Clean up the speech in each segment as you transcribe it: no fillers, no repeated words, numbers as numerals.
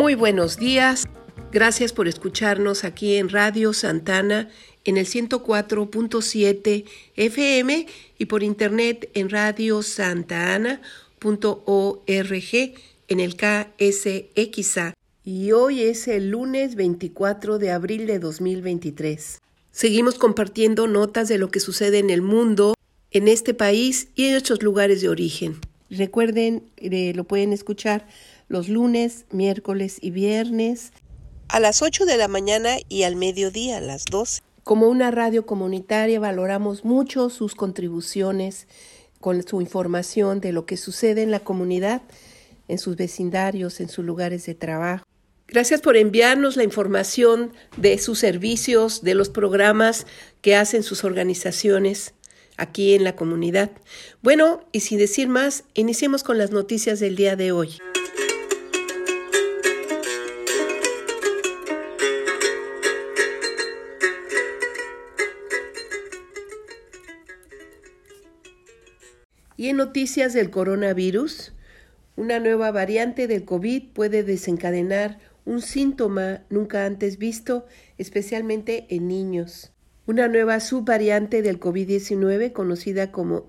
Muy buenos días. Gracias por escucharnos aquí en Radio Santana en el 104.7 FM y por internet en radiosantana.org en el KSXA. Y hoy es el lunes 24 de abril de 2023. Seguimos compartiendo notas de lo que sucede en el mundo, en este país y en nuestros lugares de origen. Recuerden, lo pueden escuchar los lunes, miércoles y viernes a las 8 de la mañana y al mediodía a las 12. Como una radio comunitaria valoramos mucho sus contribuciones con su información de lo que sucede en la comunidad, en sus vecindarios, en sus lugares de trabajo. Gracias por enviarnos la información de sus servicios, de los programas que hacen sus organizaciones aquí en la comunidad. Bueno, y sin decir más, iniciemos con las noticias del día de hoy. Y en noticias del coronavirus, una nueva variante del COVID puede desencadenar un síntoma nunca antes visto, especialmente en niños. Una nueva subvariante del COVID-19, conocida como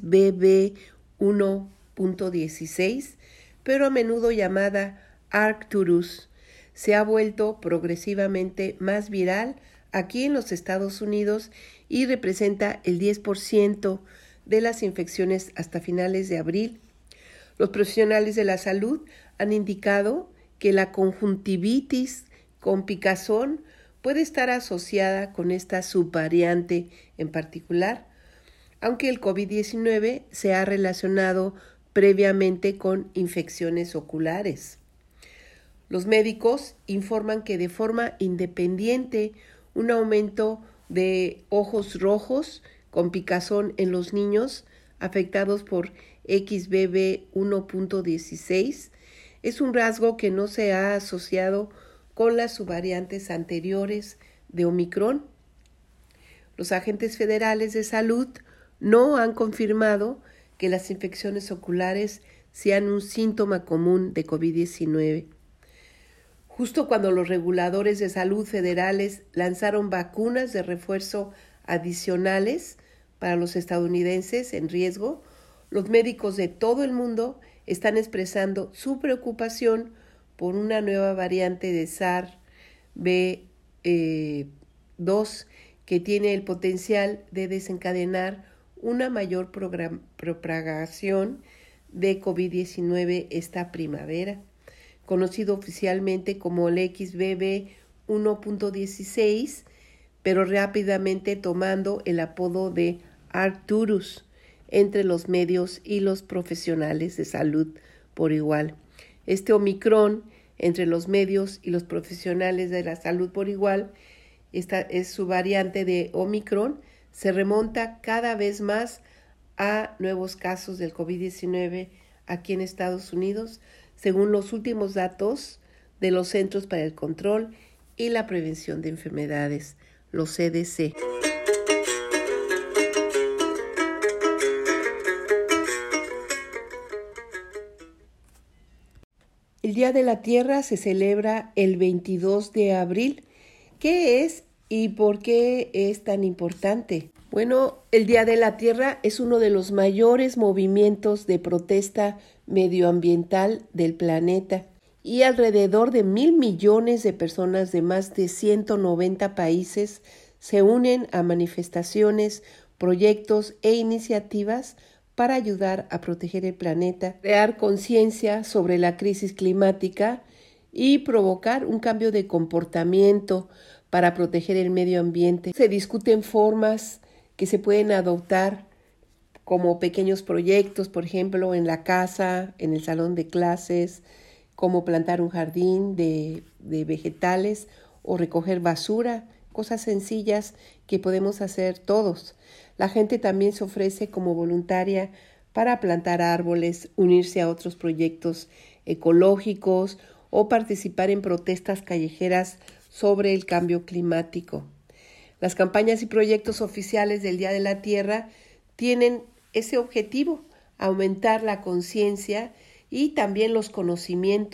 XBB.1.16, pero a menudo llamada Arcturus, se ha vuelto progresivamente más viral aquí en los Estados Unidos y representa el 10% de las infecciones hasta finales de abril. Los profesionales de la salud han indicado que la conjuntivitis con picazón puede estar asociada con esta subvariante en particular, aunque el COVID-19 se ha relacionado previamente con infecciones oculares. Los médicos informan que de forma independiente un aumento de ojos rojos con picazón en los niños afectados por XBB 1.16 es un rasgo que no se ha asociado con las subvariantes anteriores de Omicron. Los agentes federales de salud no han confirmado que las infecciones oculares sean un síntoma común de COVID-19. Justo cuando los reguladores de salud federales lanzaron vacunas de refuerzo adicionales para los estadounidenses en riesgo, los médicos de todo el mundo están expresando su preocupación por una nueva variante de SARS-CoV-2 que tiene el potencial de desencadenar una mayor propagación de COVID-19 esta primavera, conocido oficialmente como el XBB 1.16, pero rápidamente tomando el apodo de Arcturus entre los medios y los profesionales de salud por igual. Este Omicron entre los medios y los profesionales de la salud por igual, esta es su variante de Omicron, se remonta cada vez más a nuevos casos del COVID-19 aquí en Estados Unidos, según los últimos datos de los Centros para el Control y la Prevención de Enfermedades, los CDC. El Día de la Tierra se celebra el 22 de abril. ¿Qué es y por qué es tan importante? Bueno, el Día de la Tierra es uno de los mayores movimientos de protesta medioambiental del planeta y alrededor de 1,000 millones de personas de más de 190 países se unen a manifestaciones, proyectos e iniciativas para ayudar a proteger el planeta, crear conciencia sobre la crisis climática y provocar un cambio de comportamiento para proteger el medio ambiente. Se discuten formas que se pueden adoptar como pequeños proyectos, por ejemplo, en la casa, en el salón de clases, como plantar un jardín de vegetales o recoger basura, cosas sencillas que podemos hacer todos. La gente también se ofrece como voluntaria para plantar árboles, unirse a otros proyectos ecológicos o participar en protestas callejeras sobre el cambio climático. Las campañas y proyectos oficiales del Día de la Tierra tienen ese objetivo, aumentar la conciencia y también los conocimientos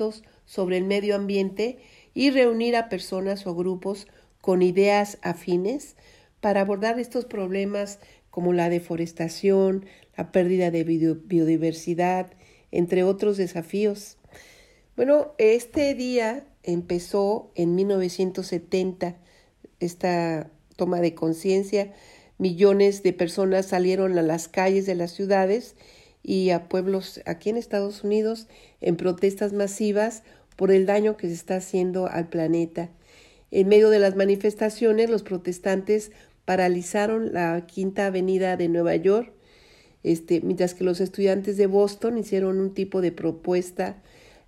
sobre el medio ambiente y reunir a personas o grupos con ideas afines para abordar estos problemas como la deforestación, la pérdida de biodiversidad, entre otros desafíos. Bueno, este día empezó en 1970, esta toma de conciencia. Millones de personas salieron a las calles de las ciudades y a pueblos aquí en Estados Unidos en protestas masivas por el daño que se está haciendo al planeta. En medio de las manifestaciones, los protestantes paralizaron la Quinta Avenida de Nueva York, mientras que los estudiantes de Boston hicieron un tipo de propuesta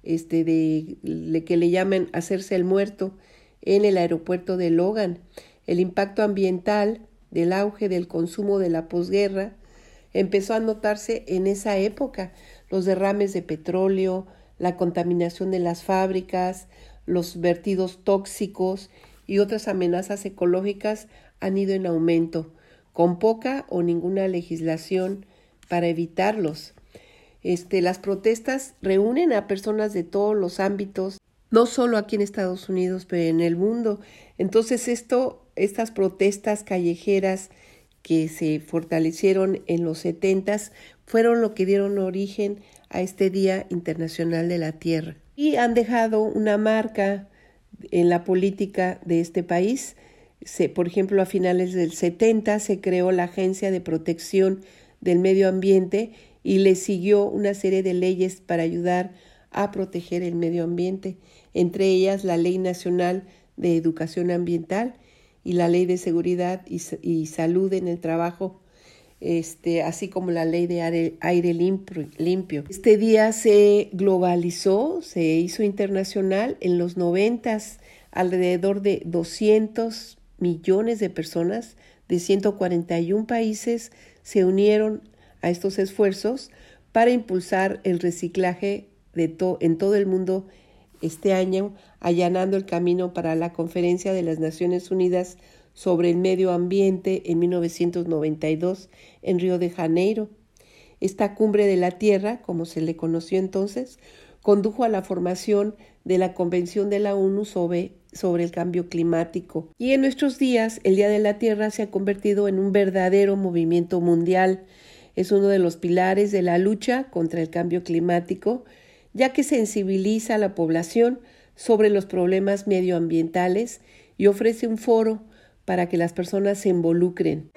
que le llaman hacerse el muerto en el aeropuerto de Logan. El impacto ambiental del auge del consumo de la posguerra empezó a notarse en esa época. Los derrames de petróleo, la contaminación de las fábricas, los vertidos tóxicos y otras amenazas ecológicas han ido en aumento, con poca o ninguna legislación para evitarlos. Las protestas reúnen a personas de todos los ámbitos, no solo aquí en Estados Unidos, pero en el mundo. Entonces estas protestas callejeras que se fortalecieron en los 70s fueron lo que dieron origen a este Día Internacional de la Tierra. Y han dejado una marca en la política de este país. Por ejemplo, a finales del 70 se creó la Agencia de Protección del Medio Ambiente y le siguió una serie de leyes para ayudar a proteger el medio ambiente, entre ellas la Ley Nacional de Educación Ambiental y la Ley de Seguridad y Salud en el Trabajo, así como la Ley de Aire Limpio. Este día se globalizó, se hizo internacional en los 90s. Alrededor de 200 millones de personas de 141 países se unieron a estos esfuerzos para impulsar el reciclaje en todo el mundo este año, allanando el camino para la Conferencia de las Naciones Unidas sobre el Medio Ambiente en 1992 en Río de Janeiro. Esta cumbre de la Tierra, como se le conoció entonces, condujo a la formación de la Convención de la ONU sobre el cambio climático. Y en nuestros días, el Día de la Tierra se ha convertido en un verdadero movimiento mundial. Es uno de los pilares de la lucha contra el cambio climático, ya que sensibiliza a la población sobre los problemas medioambientales y ofrece un foro para que las personas se involucren.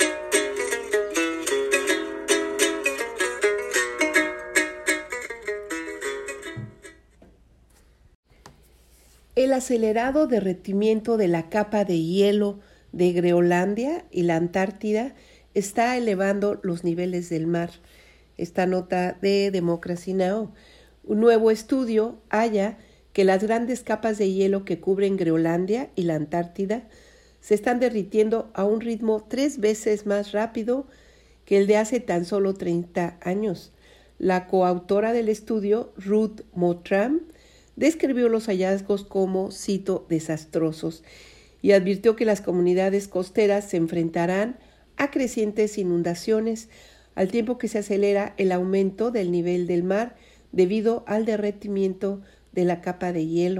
El acelerado derretimiento de la capa de hielo de Groenlandia y la Antártida está elevando los niveles del mar. Esta nota de Democracy Now! Un nuevo estudio halla que las grandes capas de hielo que cubren Groenlandia y la Antártida se están derritiendo a un ritmo 3 veces más rápido que el de hace tan solo 30 años. La coautora del estudio, Ruth Mottram, describió los hallazgos como, cito, desastrosos, y advirtió que las comunidades costeras se enfrentarán a crecientes inundaciones al tiempo que se acelera el aumento del nivel del mar debido al derretimiento de la capa de hielo.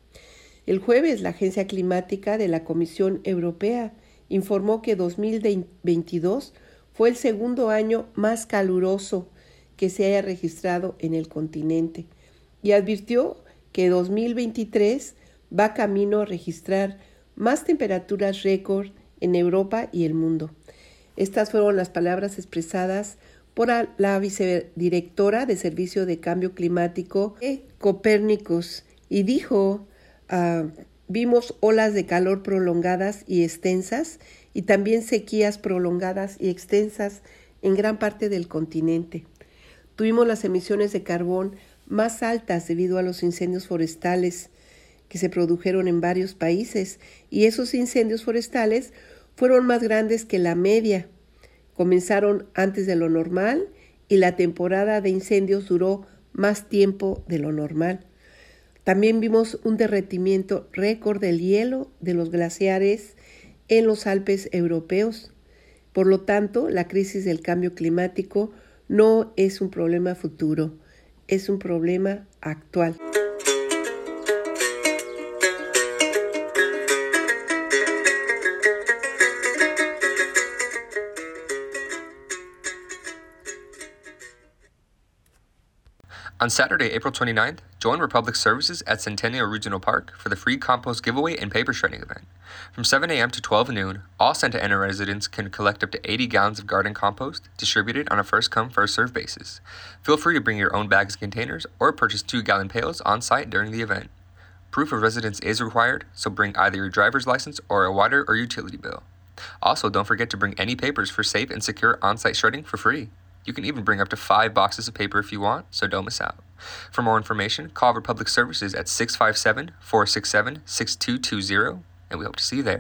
El jueves, la Agencia Climática de la Comisión Europea informó que 2022 fue el segundo año más caluroso que se haya registrado en el continente y advirtió que 2023 va camino a registrar más temperaturas récord en Europa y el mundo. Estas fueron las palabras expresadas por la vicedirectora de Servicio de Cambio Climático de Copernicus y dijo, vimos olas de calor prolongadas y extensas y también sequías prolongadas y extensas en gran parte del continente. Tuvimos las emisiones de carbón más altas debido a los incendios forestales que se produjeron en varios países y esos incendios forestales fueron más grandes que la media. Comenzaron antes de lo normal y la temporada de incendios duró más tiempo de lo normal. También vimos un derretimiento récord del hielo de los glaciares en los Alpes europeos. Por lo tanto, la crisis del cambio climático no es un problema futuro, es un problema actual. On Saturday, April 29th, join Republic Services at Centennial Regional Park for the free compost giveaway and paper shredding event. From 7 a.m. to 12 noon, all Santa Ana residents can collect up to 80 gallons of garden compost distributed on a first-come, first-served basis. Feel free to bring your own bags and containers or purchase 2-gallon pails on site during the event. Proof of residence is required, so bring either your driver's license or a water or utility bill. Also, don't forget to bring any papers for safe and secure on-site shredding for free. You can even bring up to 5 boxes of paper if you want, so don't miss out. For more information, call Republic Services at 657-467-6220, and we hope to see you there.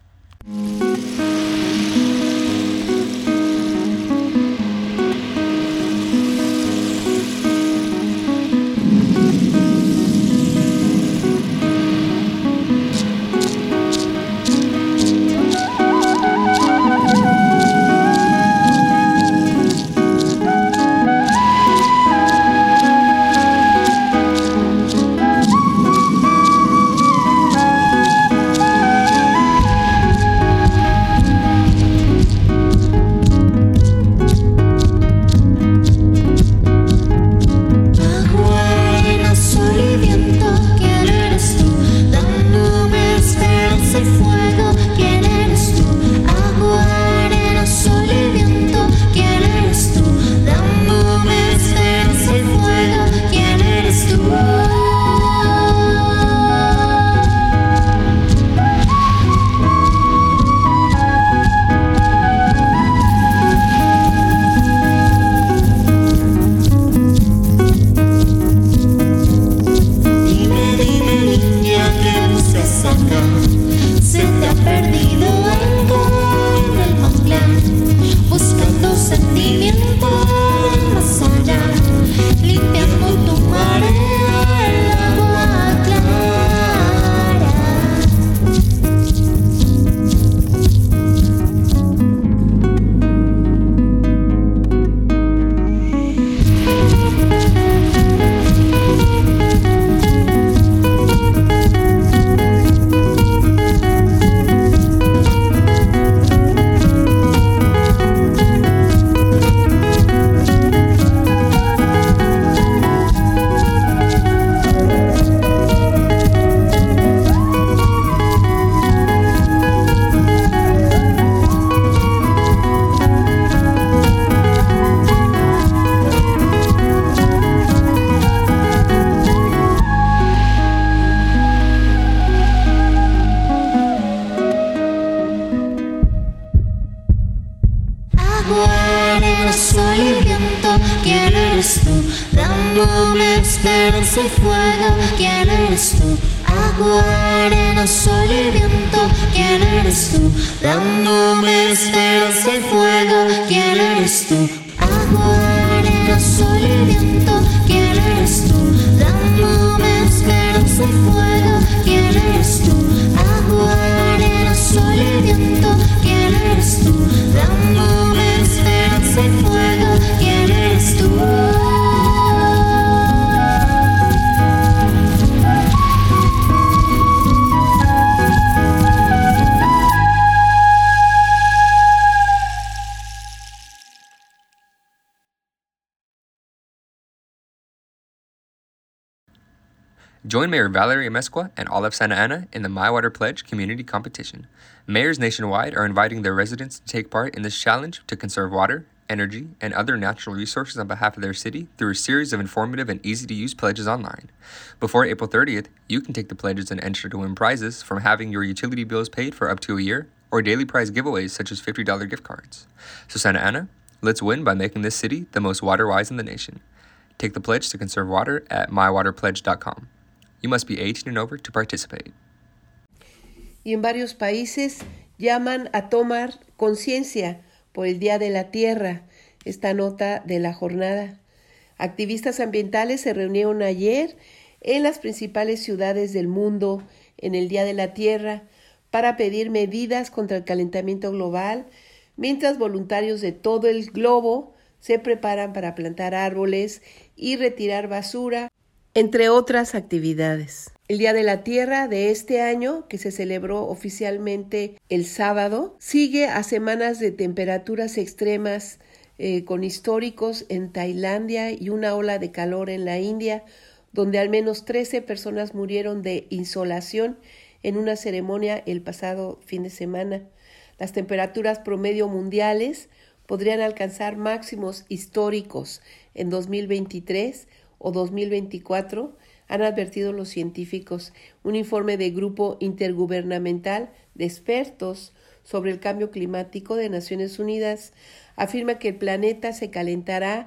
dándome esperanza y fuego. ¿Quién eres tú? Agua, arena, sol y viento. ¿Quién eres tú? Dándome esperanza y fuego. ¿Quién eres tú? Agua, arena, sol y viento. ¿Quién eres tú? Dándome esperanza y fuego. ¿Quién eres tú? Agua, arena, sol y viento. ¿Quién eres tú? Dándome esperanza y fuego. ¿Quién eres tú? Join Mayor Valerie Amezcua and all of Santa Ana in the My Water Pledge community competition. Mayors nationwide are inviting their residents to take part in this challenge to conserve water, energy, and other natural resources on behalf of their city through a series of informative and easy-to-use pledges online. Before April 30th, you can take the pledges and enter to win prizes from having your utility bills paid for up to a year or daily prize giveaways such as $50 gift cards. So Santa Ana, let's win by making this city the most water-wise in the nation. Take the pledge to conserve water at mywaterpledge.com. You must be 18 and over to participate. Y en varios países llaman a tomar conciencia por el Día de la Tierra, esta nota de la jornada. Activistas ambientales se reunieron ayer en las principales ciudades del mundo en el Día de la Tierra para pedir medidas contra el calentamiento global, mientras voluntarios de todo el globo se preparan para plantar árboles y retirar basura, entre otras actividades. El Día de la Tierra de este año, que se celebró oficialmente el sábado, sigue a semanas de temperaturas extremas con históricos en Tailandia y una ola de calor en la India, donde al menos 13 personas murieron de insolación en una ceremonia el pasado fin de semana. Las temperaturas promedio mundiales podrían alcanzar máximos históricos en 2023 o 2024, han advertido los científicos. Un informe del Grupo Intergubernamental de Expertos sobre el Cambio Climático de Naciones Unidas afirma que el planeta se calentará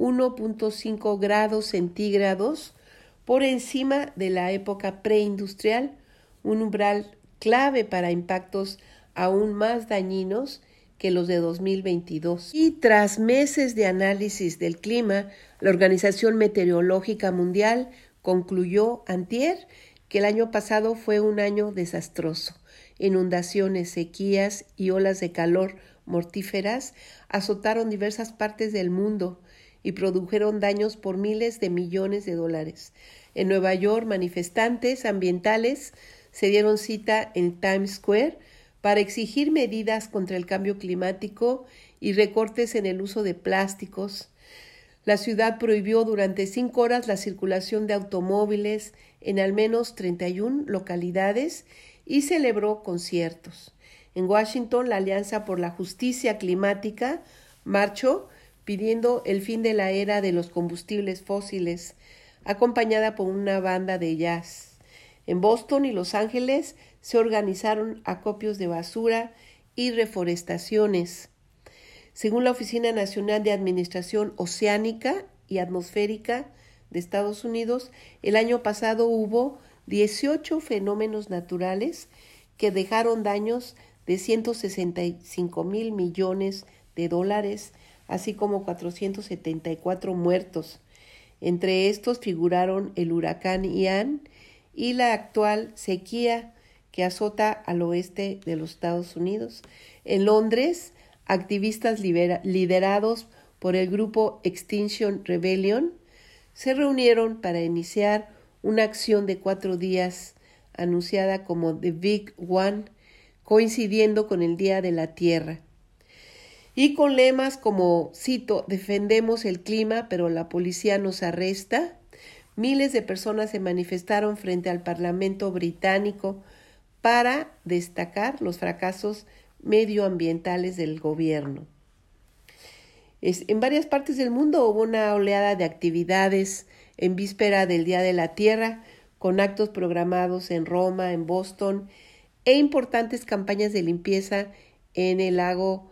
1.5 grados centígrados por encima de la época preindustrial, un umbral clave para impactos aún más dañinos que los de 2022. Y tras meses de análisis del clima, la Organización Meteorológica Mundial concluyó antier que el año pasado fue un año desastroso. Inundaciones, sequías y olas de calor mortíferas azotaron diversas partes del mundo y produjeron daños por miles de millones de dólares. En Nueva York, manifestantes ambientales se dieron cita en Times Square para exigir medidas contra el cambio climático y recortes en el uso de plásticos. La ciudad prohibió durante 5 horas la circulación de automóviles en al menos 31 localidades y celebró conciertos. En Washington, la Alianza por la Justicia Climática marchó pidiendo el fin de la era de los combustibles fósiles, acompañada por una banda de jazz. En Boston y Los Ángeles se organizaron acopios de basura y reforestaciones. Según la Oficina Nacional de Administración Oceánica y Atmosférica de Estados Unidos, el año pasado hubo 18 fenómenos naturales que dejaron daños de 165 mil millones de dólares, así como 474 muertos. Entre estos figuraron el huracán Ian y la actual sequía que azota al oeste de los Estados Unidos. En Londres, activistas liderados por el grupo Extinction Rebellion se reunieron para iniciar una acción de 4 días anunciada como The Big One, coincidiendo con el Día de la Tierra. Y con lemas como, cito, defendemos el clima, pero la policía nos arresta, miles de personas se manifestaron frente al Parlamento británico para destacar los fracasos medioambientales del gobierno. En varias partes del mundo hubo una oleada de actividades en víspera del Día de la Tierra, con actos programados en Roma, en Boston, e importantes campañas de limpieza en el lago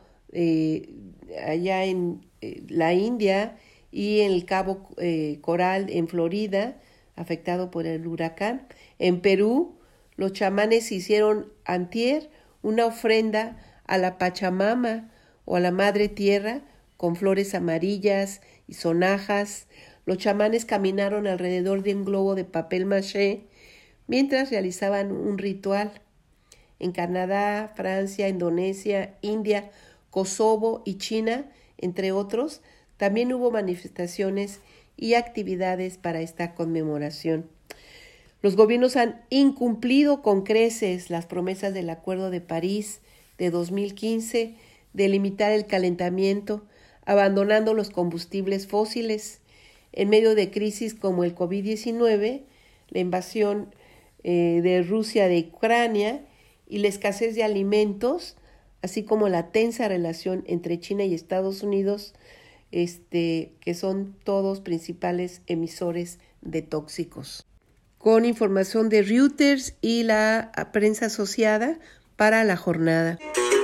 allá en la India y en el Cabo Coral en Florida, afectado por el huracán. En Perú, los chamanes hicieron antier una ofrenda a la Pachamama o a la Madre Tierra con flores amarillas y sonajas. Los chamanes caminaron alrededor de un globo de papel maché mientras realizaban un ritual. En Canadá, Francia, Indonesia, India, Kosovo y China, entre otros, también hubo manifestaciones y actividades para esta conmemoración. Los gobiernos han incumplido con creces las promesas del Acuerdo de París de 2015 de limitar el calentamiento, abandonando los combustibles fósiles. En medio de crisis como el COVID-19, la invasión de Rusia de Ucrania y la escasez de alimentos, así como la tensa relación entre China y Estados Unidos, que son todos principales emisores de tóxicos. Con información de Reuters y la prensa asociada para la jornada.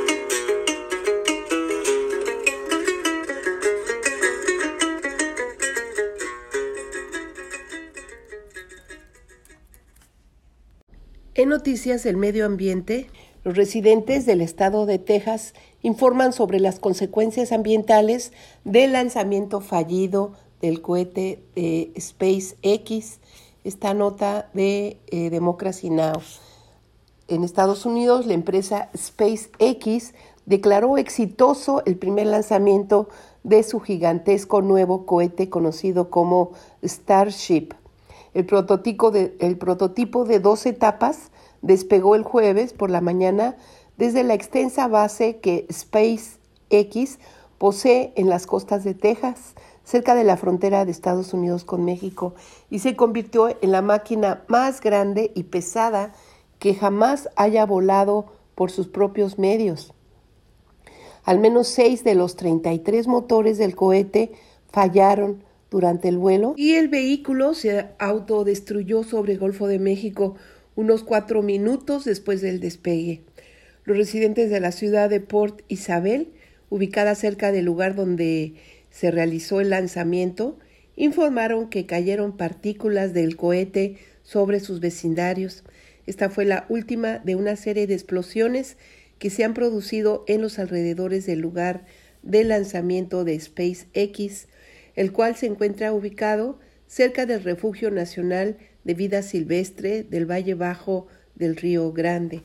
En noticias del medio ambiente, los residentes del estado de Texas informan sobre las consecuencias ambientales del lanzamiento fallido del cohete de SpaceX. Esta nota de Democracy Now! En Estados Unidos, la empresa SpaceX declaró exitoso el primer lanzamiento de su gigantesco nuevo cohete conocido como Starship. El prototipo de 2 etapas despegó el jueves por la mañana desde la extensa base que SpaceX posee en las costas de Texas, cerca de la frontera de Estados Unidos con México, y se convirtió en la máquina más grande y pesada que jamás haya volado por sus propios medios. Al menos 6 de los 33 motores del cohete fallaron durante el vuelo y el vehículo se autodestruyó sobre el Golfo de México unos 4 minutos después del despegue. Los residentes de la ciudad de Port Isabel, ubicada cerca del lugar donde se realizó el lanzamiento, informaron que cayeron partículas del cohete sobre sus vecindarios. Esta fue la última de una serie de explosiones que se han producido en los alrededores del lugar de lanzamiento de SpaceX, el cual se encuentra ubicado cerca del Refugio Nacional de Vida Silvestre del Valle Bajo del Río Grande.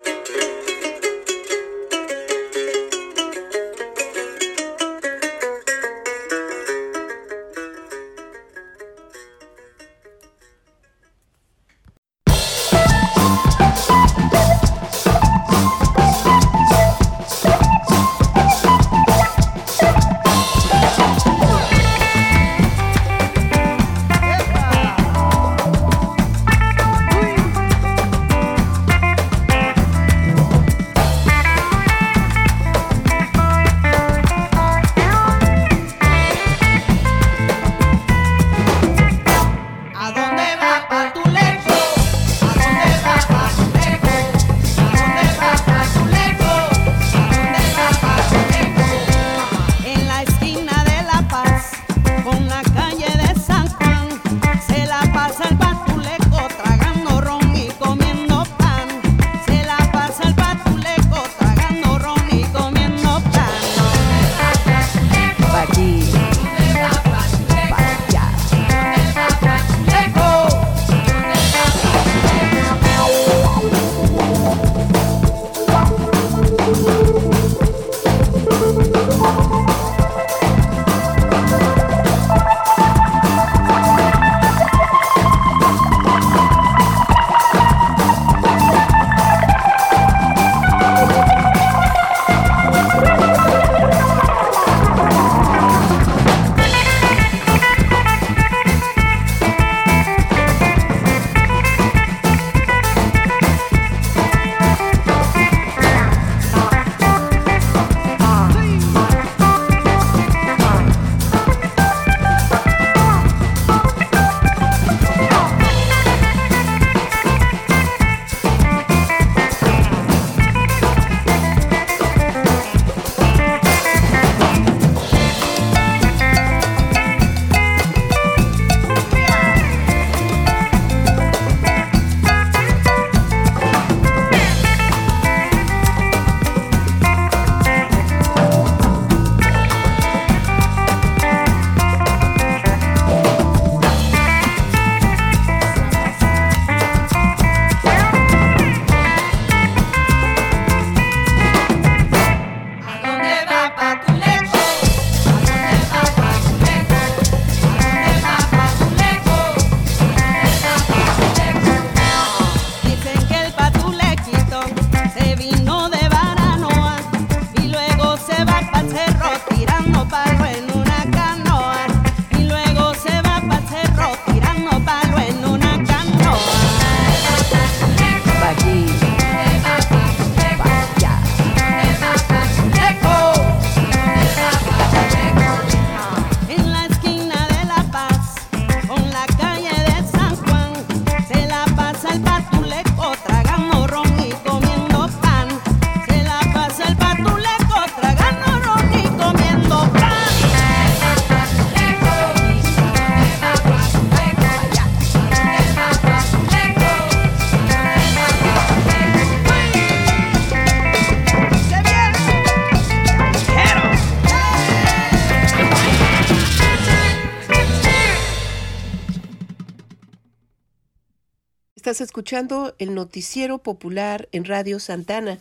Estás escuchando el noticiero popular en Radio Santana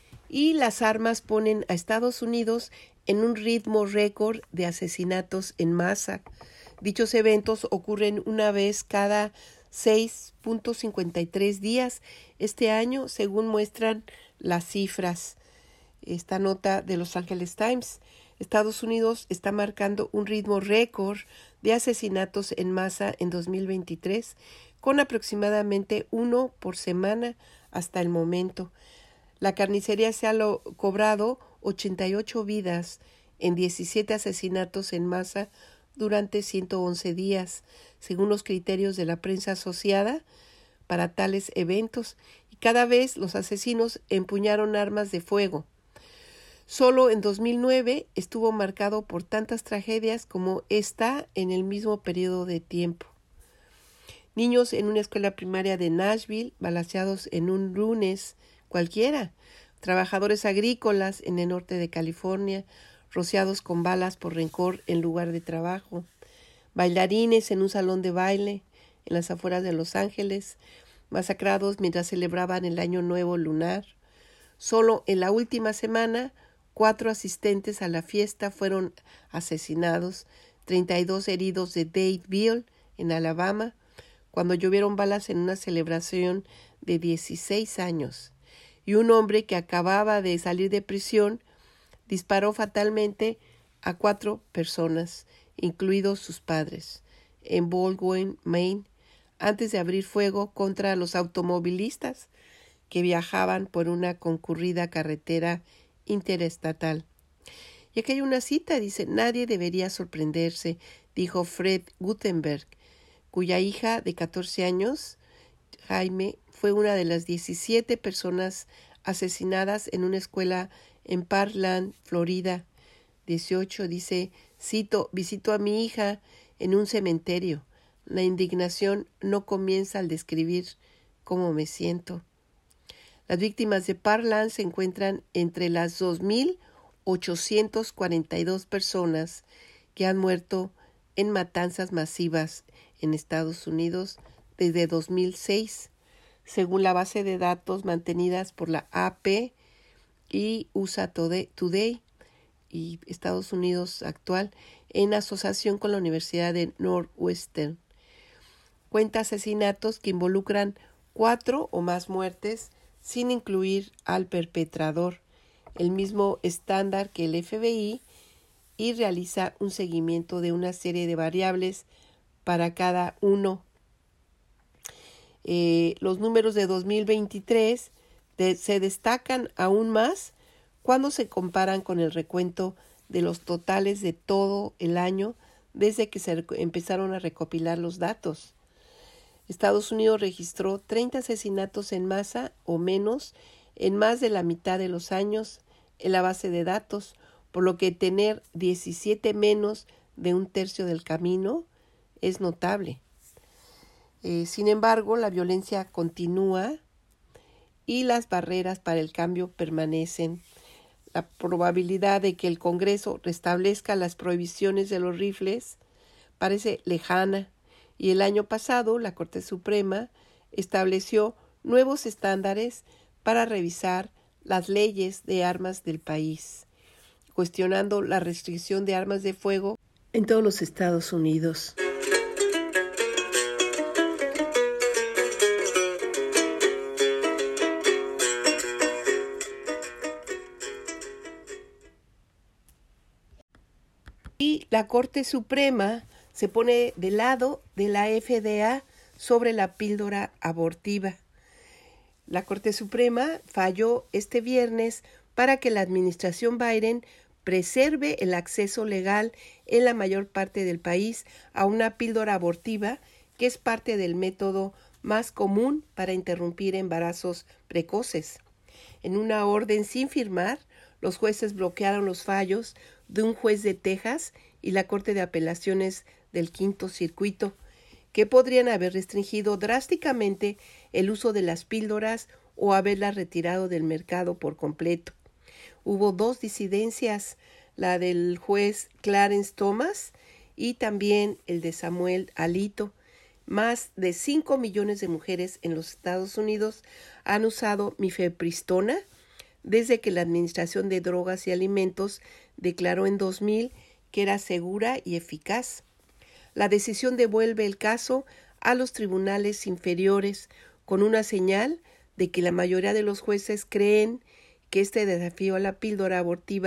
y las armas ponen a Estados Unidos en un ritmo récord de asesinatos en masa. Dichos eventos ocurren una vez cada 6.53 días este año, según muestran las cifras. Esta nota de Los Angeles Times. Estados Unidos está marcando un ritmo récord de asesinatos en masa en 2023, con aproximadamente 1 por semana hasta el momento. La carnicería se ha cobrado 88 vidas en 17 asesinatos en masa durante 111 días, según los criterios de la prensa asociada para tales eventos, y cada vez los asesinos empuñaron armas de fuego. Solo en 2009 estuvo marcado por tantas tragedias como esta en el mismo periodo de tiempo. Niños en una escuela primaria de Nashville balaceados en un lunes cualquiera. Trabajadores agrícolas en el norte de California rociados con balas por rencor en lugar de trabajo. Bailarines en un salón de baile en las afueras de Los Ángeles masacrados mientras celebraban el Año Nuevo lunar. Solo en la última semana 4 asistentes a la fiesta fueron asesinados, 32 heridos de Dadeville, en Alabama, cuando llovieron balas en una celebración de 16 años, y un hombre que acababa de salir de prisión disparó fatalmente a 4 personas, incluidos sus padres, en Baldwin, Maine, antes de abrir fuego contra los automovilistas que viajaban por una concurrida carretera interestatal. Y aquí hay una cita, dice: nadie debería sorprenderse, dijo Fred Guttenberg, cuya hija de 14 años, Jaime, fue una de las 17 personas asesinadas en una escuela en Parkland, Florida. 18 dice, cito: visito a mi hija en un cementerio. La indignación no comienza al describir cómo me siento. Las víctimas de Parkland se encuentran entre las 2.842 personas que han muerto en matanzas masivas en Estados Unidos desde 2006, según la base de datos mantenidas por la AP y USA Today y Estados Unidos Actual, en asociación con la Universidad de Northwestern. Cuenta asesinatos que involucran 4 o más muertes, sin incluir al perpetrador, el mismo estándar que el FBI, y realiza un seguimiento de una serie de variables para cada uno. Los números de 2023 se destacan aún más cuando se comparan con el recuento de los totales de todo el año desde que se empezaron a recopilar los datos. Estados Unidos registró 30 asesinatos en masa o menos en más de la mitad de los años en la base de datos, por lo que tener 17 menos de un tercio del camino es notable. Sin embargo, la violencia continúa y las barreras para el cambio permanecen. La probabilidad de que el Congreso restablezca las prohibiciones de los rifles parece lejana, y el año pasado la Corte Suprema estableció nuevos estándares para revisar las leyes de armas del país, cuestionando la restricción de armas de fuego en todos los Estados Unidos. Y la Corte Suprema se pone del lado de la FDA sobre la píldora abortiva. La Corte Suprema falló este viernes para que la administración Biden preserve el acceso legal en la mayor parte del país a una píldora abortiva que es parte del método más común para interrumpir embarazos precoces. En una orden sin firmar, los jueces bloquearon los fallos de un juez de Texas y la Corte de Apelaciones del Quinto Circuito, que podrían haber restringido drásticamente el uso de las píldoras o haberlas retirado del mercado por completo. Hubo 2 disidencias, la del juez Clarence Thomas y también el de Samuel Alito. Más de 5 millones de mujeres en los Estados Unidos han usado mifepristona desde que la Administración de Drogas y Alimentos declaró en 2000 que era segura y eficaz. La decisión devuelve el caso a los tribunales inferiores con una señal de que la mayoría de los jueces creen que este desafío a la píldora abortiva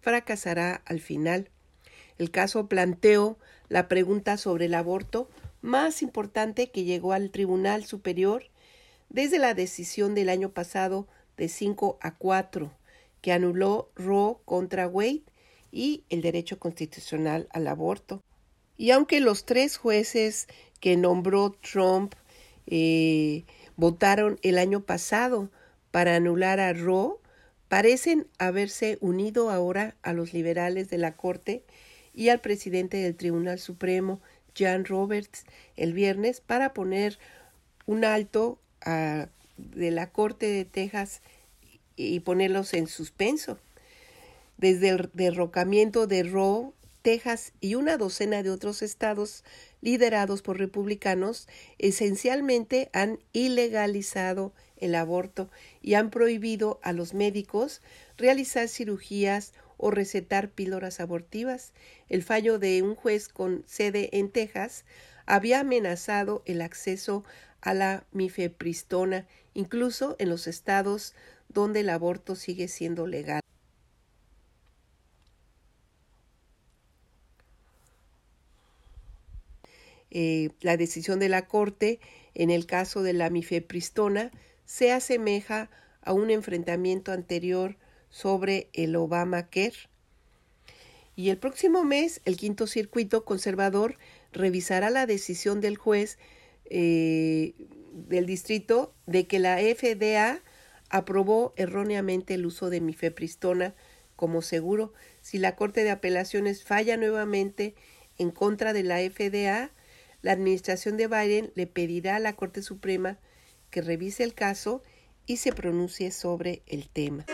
fracasará al final. El caso planteó la pregunta sobre el aborto más importante que llegó al Tribunal Superior desde la decisión del año pasado de 5-4, que anuló Roe contra Wade y el derecho constitucional al aborto. Y aunque los 3 jueces que nombró Trump votaron el año pasado para anular a Roe, parecen haberse unido ahora a los liberales de la Corte y al presidente del Tribunal Supremo, John Roberts, el viernes para poner un alto de la Corte de Texas y ponerlos en suspenso. Desde el derrocamiento de Roe, Texas y una docena de otros estados liderados por republicanos esencialmente han ilegalizado el aborto y han prohibido a los médicos realizar cirugías o recetar píldoras abortivas. El fallo de un juez con sede en Texas había amenazado el acceso a la mifepristona, incluso en los estados donde el aborto sigue siendo legal. La decisión de la Corte en el caso de la mifepristona se asemeja a un enfrentamiento anterior sobre el Obamacare. Y el próximo mes, el Quinto Circuito Conservador revisará la decisión del juez del distrito de que la FDA aprobó erróneamente el uso de mifepristona como seguro. Si la Corte de Apelaciones falla nuevamente en contra de la FDA, la administración de Biden le pedirá a la Corte Suprema que revise el caso y se pronuncie sobre el tema.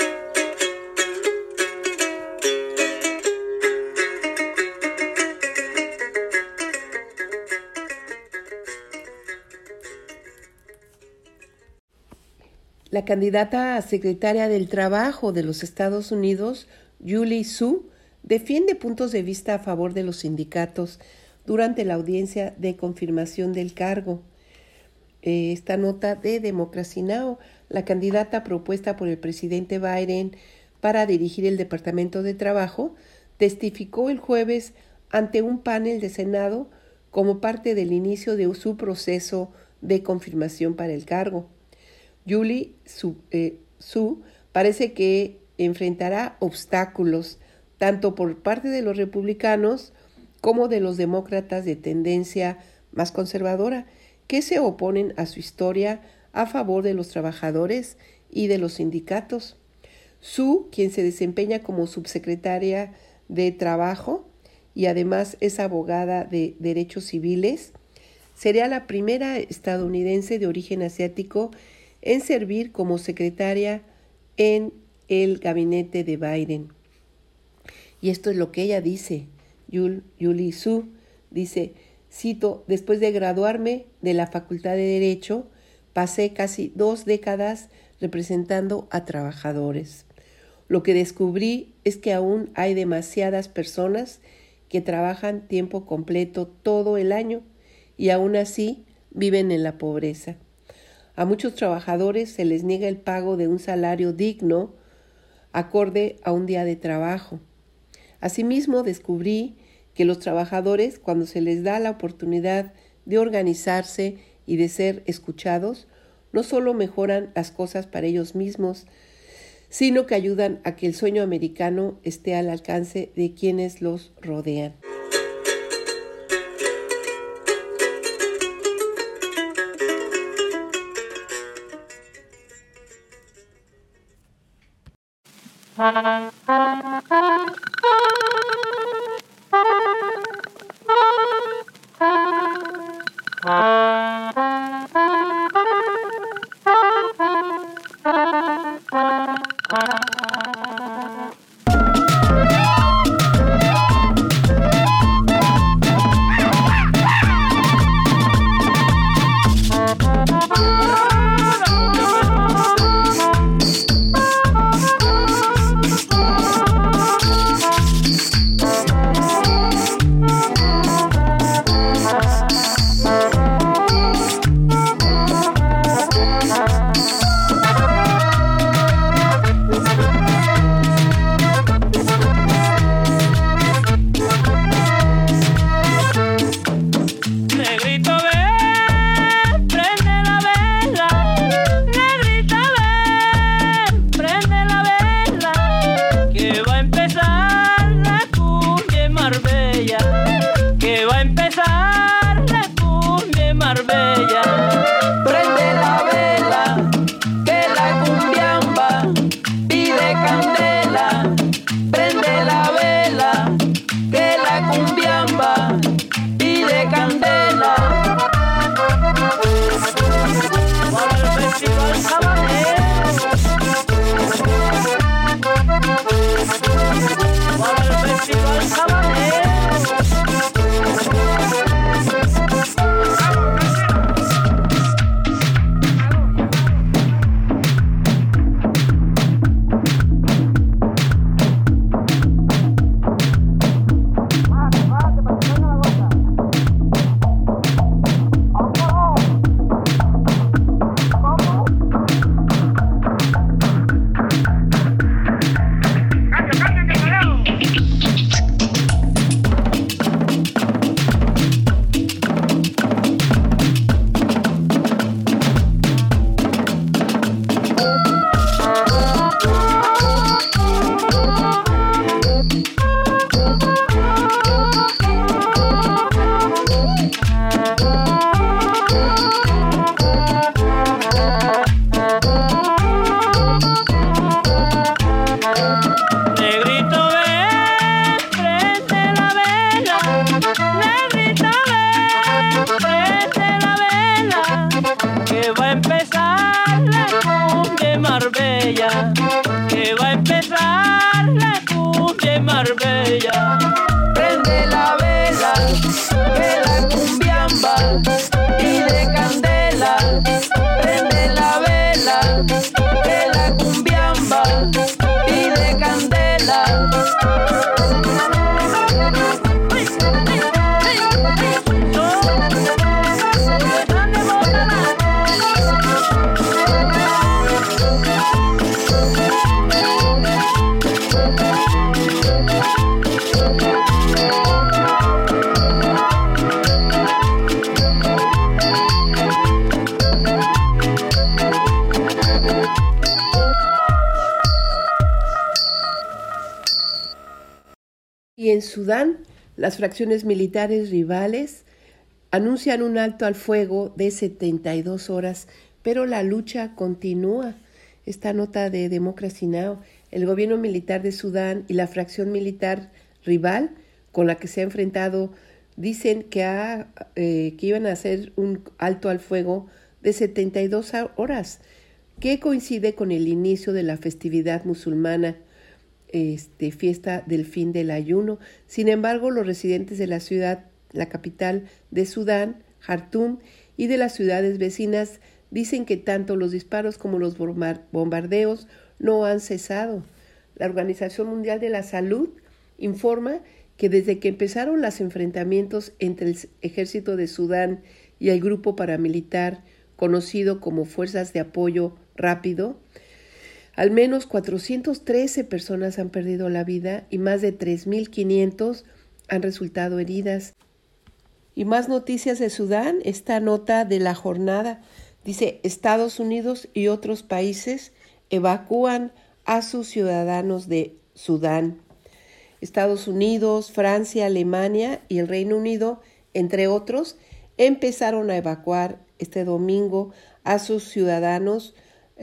La candidata a secretaria del Trabajo de los Estados Unidos, Julie Su, defiende puntos de vista a favor de los sindicatos durante la audiencia de confirmación del cargo. Esta nota de Democracy Now!, la candidata propuesta por el presidente Biden para dirigir el Departamento de Trabajo, testificó el jueves ante un panel de Senado como parte del inicio de su proceso de confirmación para el cargo. Julie Su parece que enfrentará obstáculos tanto por parte de los republicanos como de los demócratas de tendencia más conservadora, que se oponen a su historia a favor de los trabajadores y de los sindicatos. Su, quien se desempeña como subsecretaria de Trabajo y además es abogada de derechos civiles, sería la primera estadounidense de origen asiático en servir como secretaria en el gabinete de Biden. Y esto es lo que ella dice. Julie Su dice, cito, después de graduarme de la Facultad de Derecho, pasé casi 2 décadas representando a trabajadores. Lo que descubrí es que aún hay demasiadas personas que trabajan tiempo completo todo el año y aún así viven en la pobreza. A muchos trabajadores se les niega el pago de un salario digno acorde a un día de trabajo. Asimismo, descubrí que los trabajadores, cuando se les da la oportunidad de organizarse y de ser escuchados, no solo mejoran las cosas para ellos mismos, sino que ayudan a que el sueño americano esté al alcance de quienes los rodean. empezar la cumbia en Marbella. Prende la vela, que la cumbiamba pide candela. Prende la vela, que la cumbiamba pide candela. Para el festival sabanero, para el festival sabanero. Que va a empezar la cumbia en Marbella. Prende la vela, que la cumbiamba pide candela. Prende la vela, que la cumbiamba pide candela. Y en Sudán, las fracciones militares rivales anuncian un alto al fuego de 72 horas, pero la lucha continúa. Esta nota de Democracy Now! El gobierno militar de Sudán y la fracción militar rival con la que se ha enfrentado dicen que iban a hacer un alto al fuego de 72 horas, que coincide con el inicio de la festividad musulmana, fiesta del fin del ayuno. Sin embargo, los residentes de la ciudad, la capital de Sudán, Jartum, y de las ciudades vecinas dicen que tanto los disparos como los bombardeos no han cesado. La Organización Mundial de la Salud informa que desde que empezaron los enfrentamientos entre el ejército de Sudán y el grupo paramilitar conocido como Fuerzas de Apoyo Rápido, al menos 413 personas han perdido la vida y más de 3.500 han resultado heridas. Y más noticias de Sudán, esta nota de la jornada dice: Estados Unidos y otros países evacúan a sus ciudadanos de Sudán. Estados Unidos, Francia, Alemania y el Reino Unido, entre otros, empezaron a evacuar este domingo a sus ciudadanos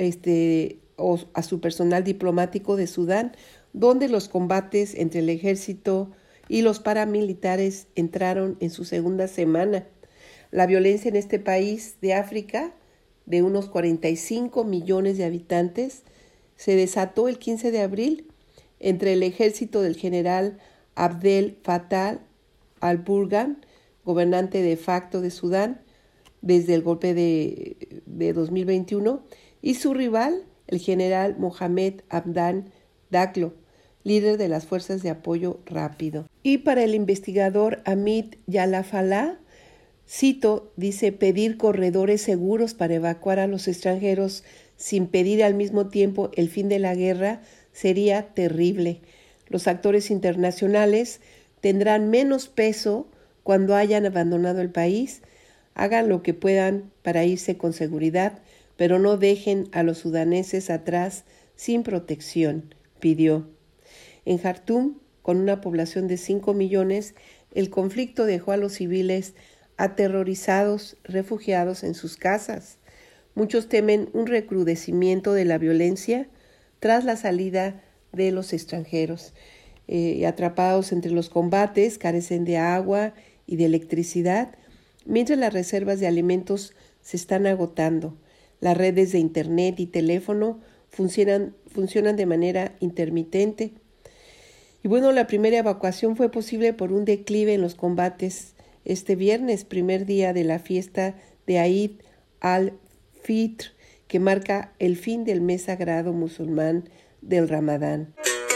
o a su personal diplomático de Sudán, donde los combates entre el ejército y los paramilitares entraron en su segunda semana. La violencia en este país de África, de unos 45 millones de habitantes, se desató el 15 de abril entre el ejército del general Abdel Fattah al-Burhan, gobernante de facto de Sudán desde el golpe de 2021, y su rival, el general Mohamed Hamdan Daglo, líder de las Fuerzas de Apoyo Rápido. Y para el investigador Amit Yalafallah, cito, dice: pedir corredores seguros para evacuar a los extranjeros sin pedir al mismo tiempo el fin de la guerra sería terrible. Los actores internacionales tendrán menos peso cuando hayan abandonado el país. Hagan lo que puedan para irse con seguridad, pero no dejen a los sudaneses atrás sin protección, pidió. En Jartum, con una población de 5 millones, El conflicto dejó a los civiles aterrorizados, refugiados en sus casas. Muchos temen un recrudecimiento de la violencia tras la salida de los extranjeros. Atrapados entre los combates, carecen de agua y de electricidad, mientras las reservas de alimentos se están agotando. Las redes de internet y teléfono funcionan de manera intermitente. Y bueno, la primera evacuación fue posible por un declive en los combates este viernes, primer día de la fiesta de Eid al-Fitr, que marca el fin del mes sagrado musulmán del Ramadán.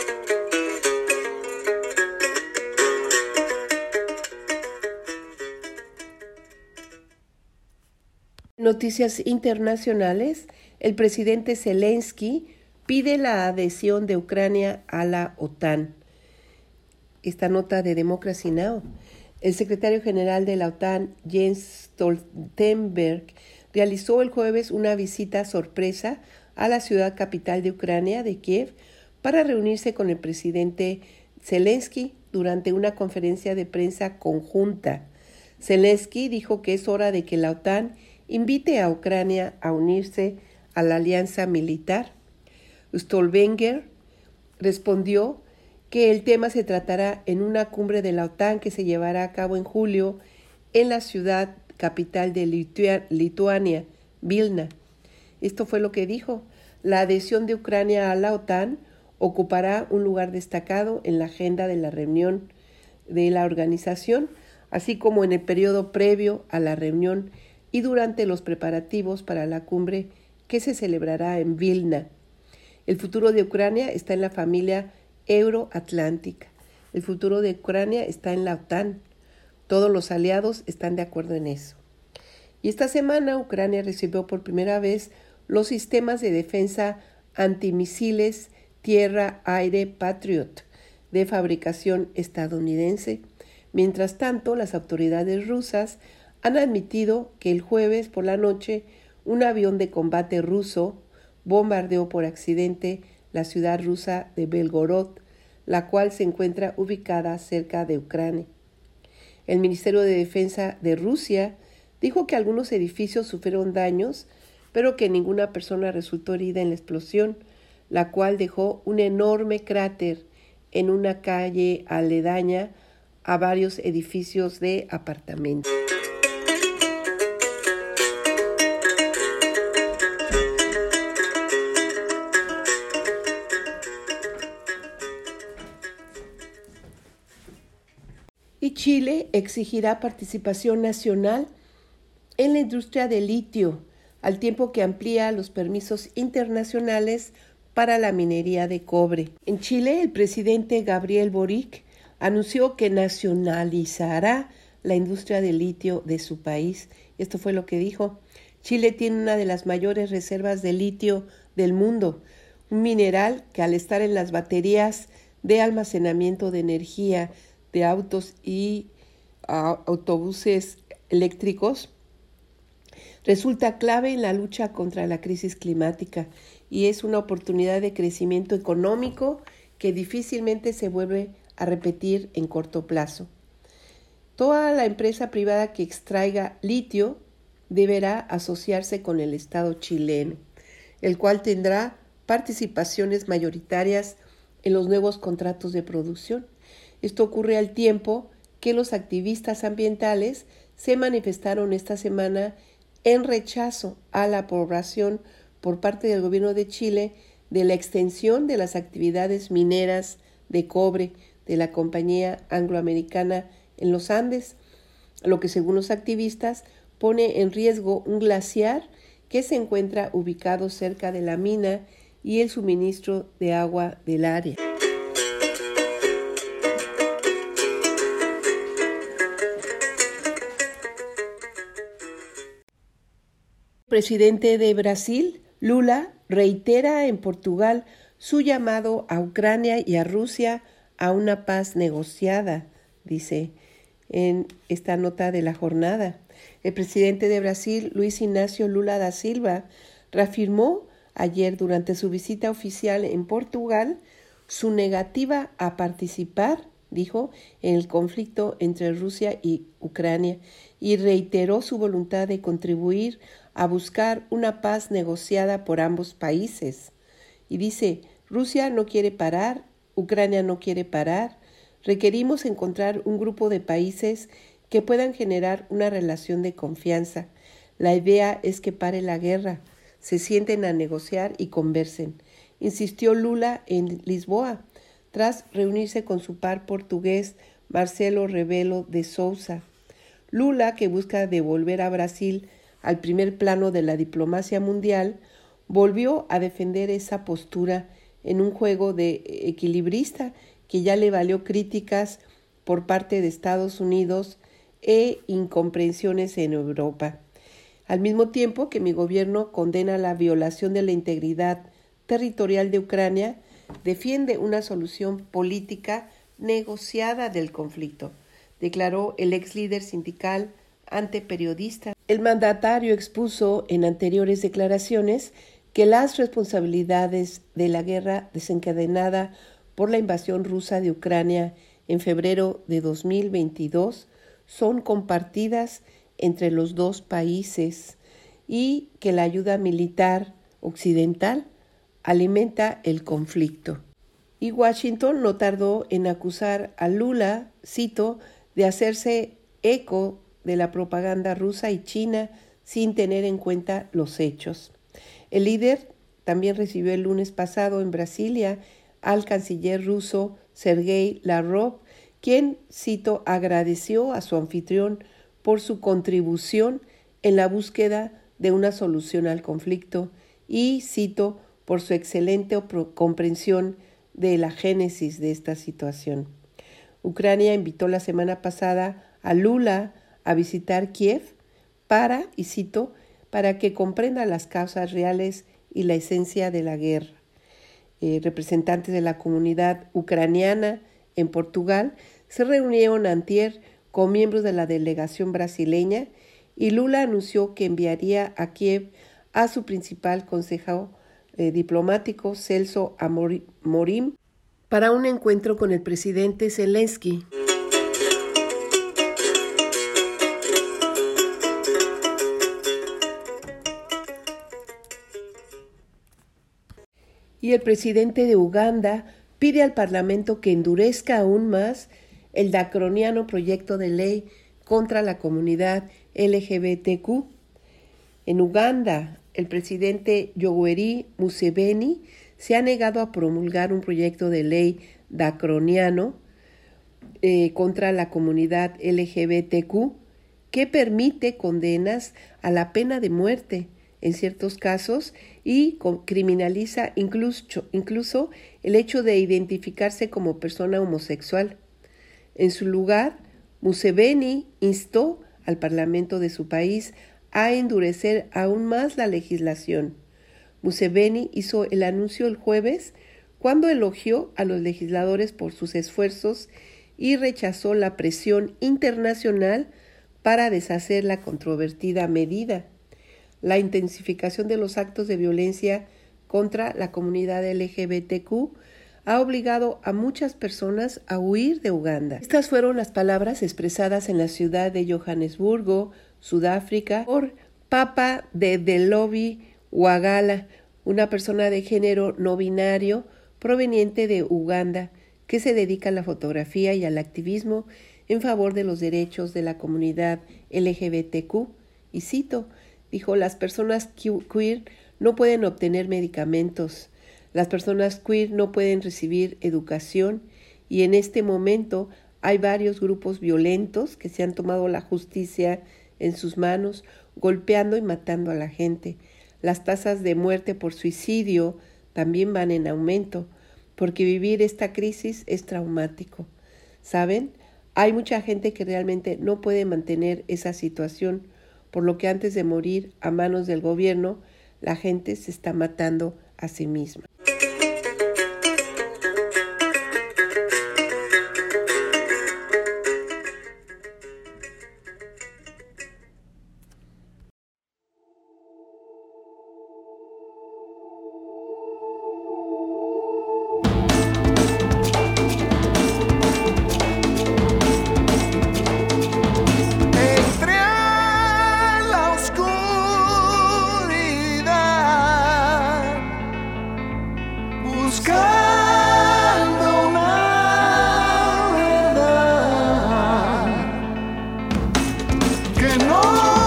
Noticias internacionales. El presidente Zelensky pide la adhesión de Ucrania a la OTAN. Esta nota de Democracy Now! El secretario general de la OTAN, Jens Stoltenberg, realizó el jueves una visita sorpresa a la ciudad capital de Ucrania, de Kiev, para reunirse con el presidente Zelensky durante una conferencia de prensa conjunta. Zelensky dijo que es hora de que la OTAN invite a Ucrania a unirse a la alianza militar. Stoltenberg respondió que el tema se tratará en una cumbre de la OTAN que se llevará a cabo en julio en la ciudad capital de Lituania, Vilna. Esto fue lo que dijo. La adhesión de Ucrania a la OTAN ocupará un lugar destacado en la agenda de la reunión de la organización, así como en el periodo previo a la reunión y durante los preparativos para la cumbre que se celebrará en Vilna. El futuro de Ucrania está en la familia euroatlántica. El futuro de Ucrania está en la OTAN. Todos los aliados están de acuerdo en eso. Y esta semana Ucrania recibió por primera vez los sistemas de defensa antimisiles tierra-aire Patriot de fabricación estadounidense. Mientras tanto, las autoridades rusas han admitido que el jueves por la noche un avión de combate ruso bombardeó por accidente la ciudad rusa de Belgorod, la cual se encuentra ubicada cerca de Ucrania. El Ministerio de Defensa de Rusia dijo que algunos edificios sufrieron daños, pero que ninguna persona resultó herida en la explosión, la cual dejó un enorme cráter en una calle aledaña a varios edificios de apartamentos. Y Chile exigirá participación nacional en la industria del litio, al tiempo que amplía los permisos internacionales para la minería de cobre. En Chile, el presidente Gabriel Boric anunció que nacionalizará la industria del litio de su país. Esto fue lo que dijo. Chile tiene una de las mayores reservas de litio del mundo, un mineral que al estar en las baterías de almacenamiento de energía de autos y autobuses eléctricos, resulta clave en la lucha contra la crisis climática y es una oportunidad de crecimiento económico que difícilmente se vuelve a repetir en corto plazo. Toda la empresa privada que extraiga litio deberá asociarse con el Estado chileno, el cual tendrá participaciones mayoritarias en los nuevos contratos de producción. Esto ocurre al tiempo que los activistas ambientales se manifestaron esta semana en rechazo a la aprobación por parte del gobierno de Chile de la extensión de las actividades mineras de cobre de la compañía angloamericana en los Andes, lo que según los activistas pone en riesgo un glaciar que se encuentra ubicado cerca de la mina y el suministro de agua del área. El presidente de Brasil, Lula, reitera en Portugal su llamado a Ucrania y a Rusia a una paz negociada, dice en esta nota de la jornada. El presidente de Brasil, Luiz Inácio Lula da Silva, reafirmó ayer durante su visita oficial en Portugal su negativa a participar dijo, en el conflicto entre Rusia y Ucrania y reiteró su voluntad de contribuir a buscar una paz negociada por ambos países. Y dice, Rusia no quiere parar, Ucrania no quiere parar, requerimos encontrar un grupo de países que puedan generar una relación de confianza. La idea es que pare la guerra, se sienten a negociar y conversen, insistió Lula en Lisboa, tras reunirse con su par portugués Marcelo Rebelo de Sousa. Lula, que busca devolver a Brasil al primer plano de la diplomacia mundial, volvió a defender esa postura en un juego de equilibrista que ya le valió críticas por parte de Estados Unidos e incomprensiones en Europa. Al mismo tiempo que mi gobierno condena la violación de la integridad territorial de Ucrania, defiende una solución política negociada del conflicto, declaró el ex líder sindical ante periodistas. El mandatario expuso en anteriores declaraciones que las responsabilidades de la guerra desencadenada por la invasión rusa de Ucrania en febrero de 2022 son compartidas entre los dos países y que la ayuda militar occidental alimenta el conflicto. Y Washington no tardó en acusar a Lula, cito, de hacerse eco de la propaganda rusa y china sin tener en cuenta los hechos. El líder también recibió el lunes pasado en Brasilia al canciller ruso Sergei Lavrov, quien, cito, agradeció a su anfitrión por su contribución en la búsqueda de una solución al conflicto y, cito, por su excelente comprensión de la génesis de esta situación. Ucrania invitó la semana pasada a Lula a visitar Kiev para, y cito, para que comprenda las causas reales y la esencia de la guerra. Representantes de la comunidad ucraniana en Portugal se reunieron antier con miembros de la delegación brasileña y Lula anunció que enviaría a Kiev a su principal consejero diplomático Celso Amorim para un encuentro con el presidente Zelensky. Y el presidente de Uganda pide al Parlamento que endurezca aún más el draconiano proyecto de ley contra la comunidad LGBTQ. En Uganda, el presidente Yoweri Museveni se ha negado a promulgar un proyecto de ley draconiano contra la comunidad LGBTQ que permite condenas a la pena de muerte en ciertos casos y criminaliza incluso el hecho de identificarse como persona homosexual. En su lugar, Museveni instó al Parlamento de su país a endurecer aún más la legislación. Museveni hizo el anuncio el jueves cuando elogió a los legisladores por sus esfuerzos y rechazó la presión internacional para deshacer la controvertida medida. La intensificación de los actos de violencia contra la comunidad LGBTQ ha obligado a muchas personas a huir de Uganda. Estas fueron las palabras expresadas en la ciudad de Johannesburgo, Sudáfrica, por Papa Dedelovi Wagala, una persona de género no binario proveniente de Uganda que se dedica a la fotografía y al activismo en favor de los derechos de la comunidad LGBTQ. Y cito, dijo, las personas queer no pueden obtener medicamentos, las personas queer no pueden recibir educación y en este momento hay varios grupos violentos que se han tomado la justicia en sus manos, golpeando y matando a la gente. Las tasas de muerte por suicidio también van en aumento, porque vivir esta crisis es traumático. ¿Saben? Hay mucha gente que realmente no puede mantener esa situación, por lo que antes de morir a manos del gobierno, la gente se está matando a sí misma. que no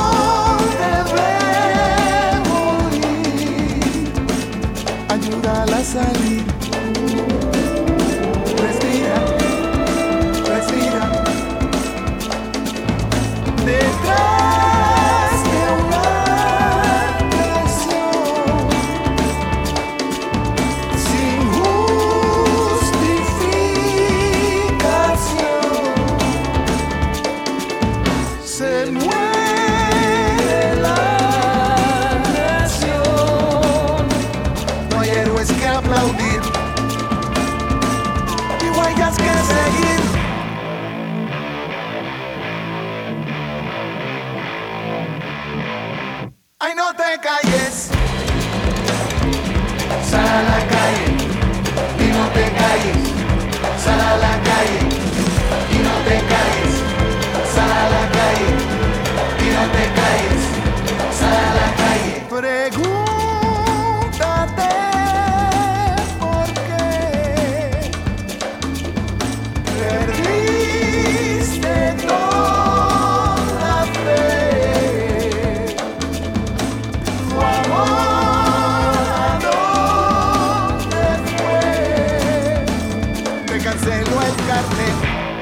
debe morir. Ayúdala a salir. Respira, respira. Detrás de una presión sin justificación se muere la nación. No hay héroes que aplaudir y huellas que seguir. Ay, no te calles, sal a la calle y no te calles, sal a la calle y no te calles, sal a la calle y no te calles, sal a la calle. Pregúntate por qué perdiste toda fe. Tu amor, ¿a dónde fue? Te canceló el carnet.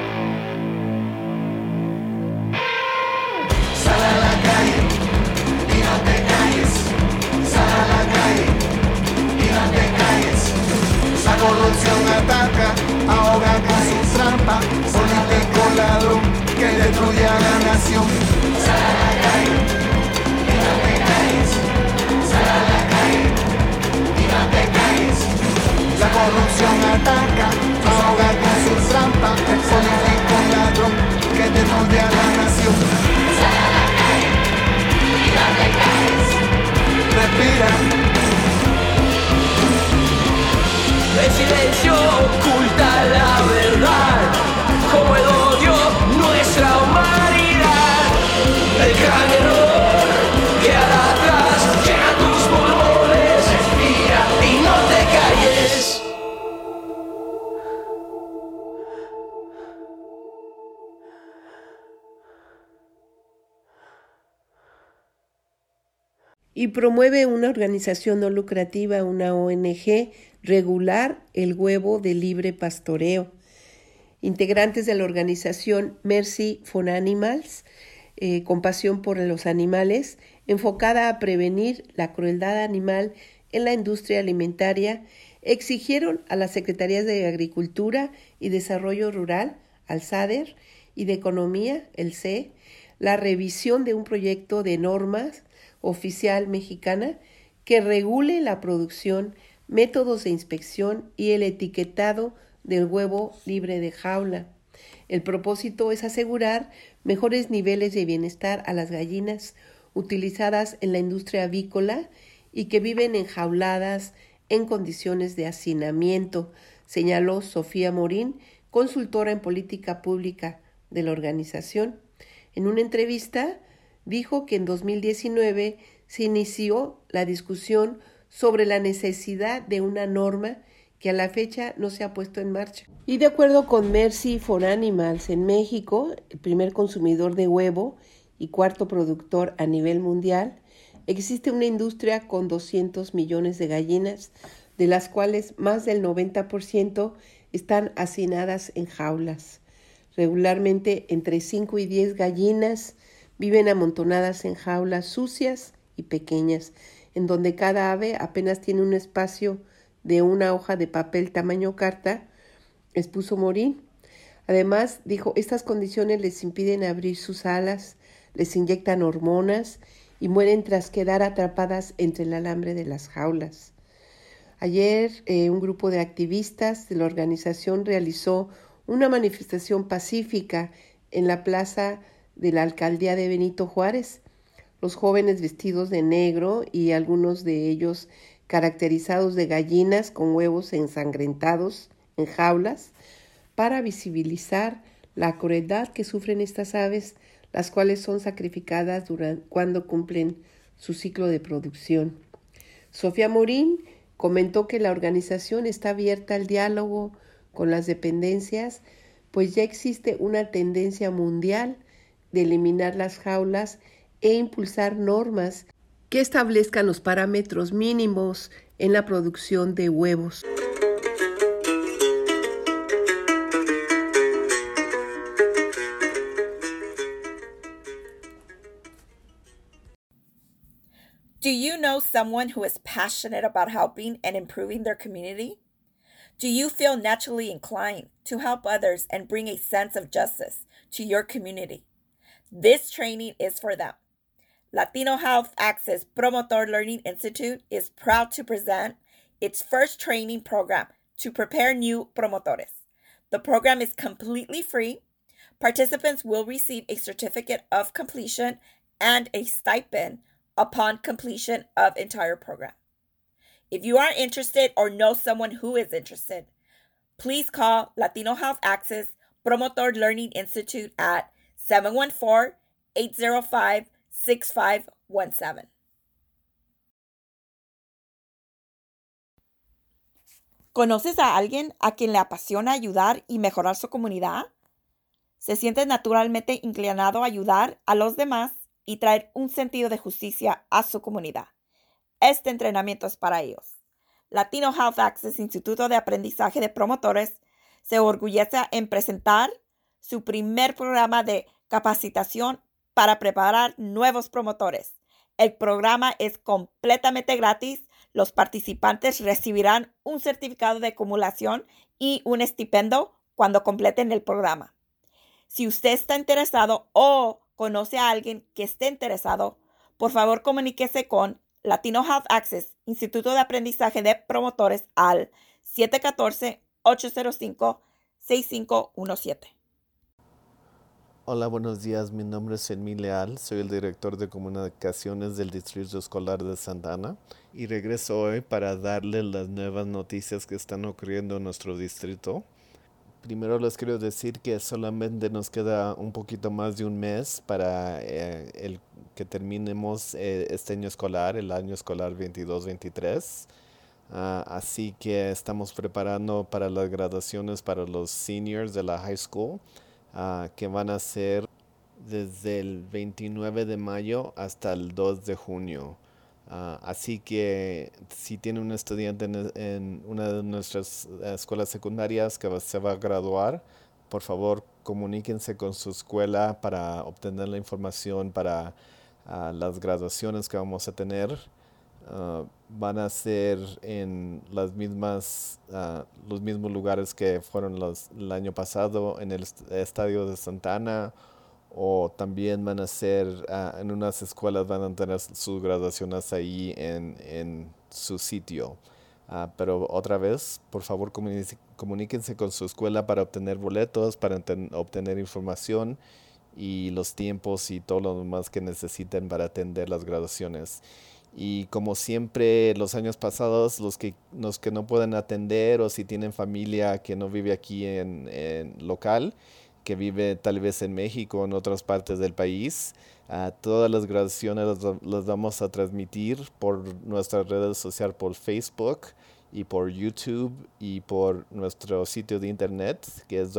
Sal a la calle y no te calles. Sal a la calle y no te calles. La corrupción ataca, ahoga con su trampa. Político ladrón que destruye a la nación. Sal a la calle y no te calles. Sal a la calle y no te calles. La corrupción ataca, ahoga con su trampa. Político ladrón que destruye a la nación. Sal a la calle y no te calles. Respira. El silencio oculta la verdad, como el odio nuestra humanidad. El gran error queda atrás, llena tus pulmones, respira y no te calles. Y promueve una organización no lucrativa, una ONG, regular el huevo de libre pastoreo. Integrantes de la organización Mercy for Animals, compasión por los animales, enfocada a prevenir la crueldad animal en la industria alimentaria, exigieron a las Secretarías de Agricultura y Desarrollo Rural, al SADER, y de Economía, el CE, la revisión de un proyecto de normas oficial mexicana que regule la producción, métodos de inspección y el etiquetado del huevo libre de jaula. El propósito es asegurar mejores niveles de bienestar a las gallinas utilizadas en la industria avícola y que viven enjauladas en condiciones de hacinamiento, señaló Sofía Morín, consultora en política pública de la organización. En una entrevista dijo que en 2019 se inició la discusión sobre la necesidad de una norma que a la fecha no se ha puesto en marcha. Y de acuerdo con Mercy for Animals, en México, el primer consumidor de huevo y cuarto productor a nivel mundial, existe una industria con 200 millones de gallinas, de las cuales más del 90% están hacinadas en jaulas. Regularmente entre 5 y 10 gallinas viven amontonadas en jaulas sucias y pequeñas, en donde cada ave apenas tiene un espacio de una hoja de papel tamaño carta, expuso Morín. Además, dijo, estas condiciones les impiden abrir sus alas, les inyectan hormonas y mueren tras quedar atrapadas entre el alambre de las jaulas. Ayer, un grupo de activistas de la organización realizó una manifestación pacífica en la plaza de la alcaldía de Benito Juárez. Los jóvenes vestidos de negro y algunos de ellos caracterizados de gallinas con huevos ensangrentados en jaulas para visibilizar la crueldad que sufren estas aves, las cuales son sacrificadas cuando cumplen su ciclo de producción. Sofía Morín comentó que la organización está abierta al diálogo con las dependencias, pues ya existe una tendencia mundial de eliminar las jaulas e impulsar normas que establezcan los parámetros mínimos en la producción de huevos. Do you know someone who is passionate about helping and improving their community? Do you feel naturally inclined to help others and bring a sense of justice to your community? This training is for them. Latino Health Access Promotor Learning Institute is proud to present its first training program to prepare new promotores. The program is completely free. Participants will receive a certificate of completion and a stipend upon completion of entire program. If you are interested or know someone who is interested, please call Latino Health Access Promotor Learning Institute at 714-805-6517. ¿Conoces a alguien a quien le apasiona ayudar y mejorar su comunidad? ¿Se siente naturalmente inclinado a ayudar a los demás y traer un sentido de justicia a su comunidad? Este entrenamiento es para ellos. Latino Health Access Instituto de Aprendizaje de Promotores se orgullece en presentar su primer programa de capacitación para preparar nuevos promotores. El programa es completamente gratis. Los participantes recibirán un certificado de acumulación y un estipendio cuando completen el programa. Si usted está interesado o conoce a alguien que esté interesado, por favor comuníquese con Latino Health Access, Instituto de Aprendizaje de Promotores, al 714-805-6517. Hola, buenos días. Mi nombre es Elmi Leal. Soy el director de comunicaciones del Distrito Escolar de Santa Ana y regreso hoy para darles las nuevas noticias que están ocurriendo en nuestro distrito. Primero les quiero decir que solamente nos queda un poquito más de un mes para que terminemos este año escolar, el año escolar 22-23. Así que estamos preparando para las graduaciones para los seniors de la high school, que van a ser desde el 29 de mayo hasta el 2 de junio. Así que si tiene un estudiante en una de nuestras escuelas secundarias que se va a graduar, por favor comuníquense con su escuela para obtener la información para las graduaciones que vamos a tener. Van a ser en los mismos lugares que fueron el año pasado, en el estadio de Santa Ana, o también van a ser en unas escuelas, van a tener sus graduaciones ahí en su sitio. Pero otra vez, por favor, comuníquense con su escuela para obtener boletos, para obtener información y los tiempos y todo lo demás que necesiten para atender las graduaciones. Y como siempre, los años pasados, los que no pueden atender o si tienen familia que no vive aquí en local, que vive tal vez en México o en otras partes del país, todas las graduaciones las vamos a transmitir por nuestras redes sociales, por Facebook y por YouTube y por nuestro sitio de internet, que es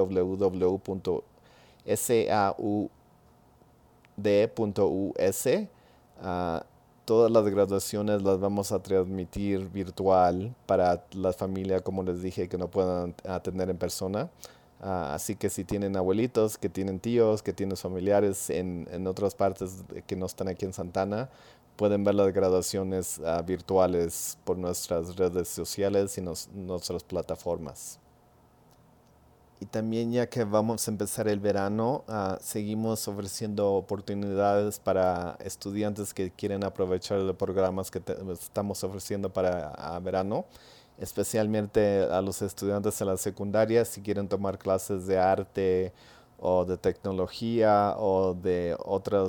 www.saud.us. Todas las graduaciones las vamos a transmitir virtual para la familia, como les dije, que no puedan atender en persona. Así que si tienen abuelitos, que tienen tíos, que tienen familiares en otras partes que no están aquí en Santa Ana, pueden ver las graduaciones virtuales por nuestras redes sociales y nuestras plataformas. Y también, ya que vamos a empezar el verano, seguimos ofreciendo oportunidades para estudiantes que quieren aprovechar los programas que estamos ofreciendo para verano, especialmente a los estudiantes en la secundaria. Si quieren tomar clases de arte o de tecnología o de otro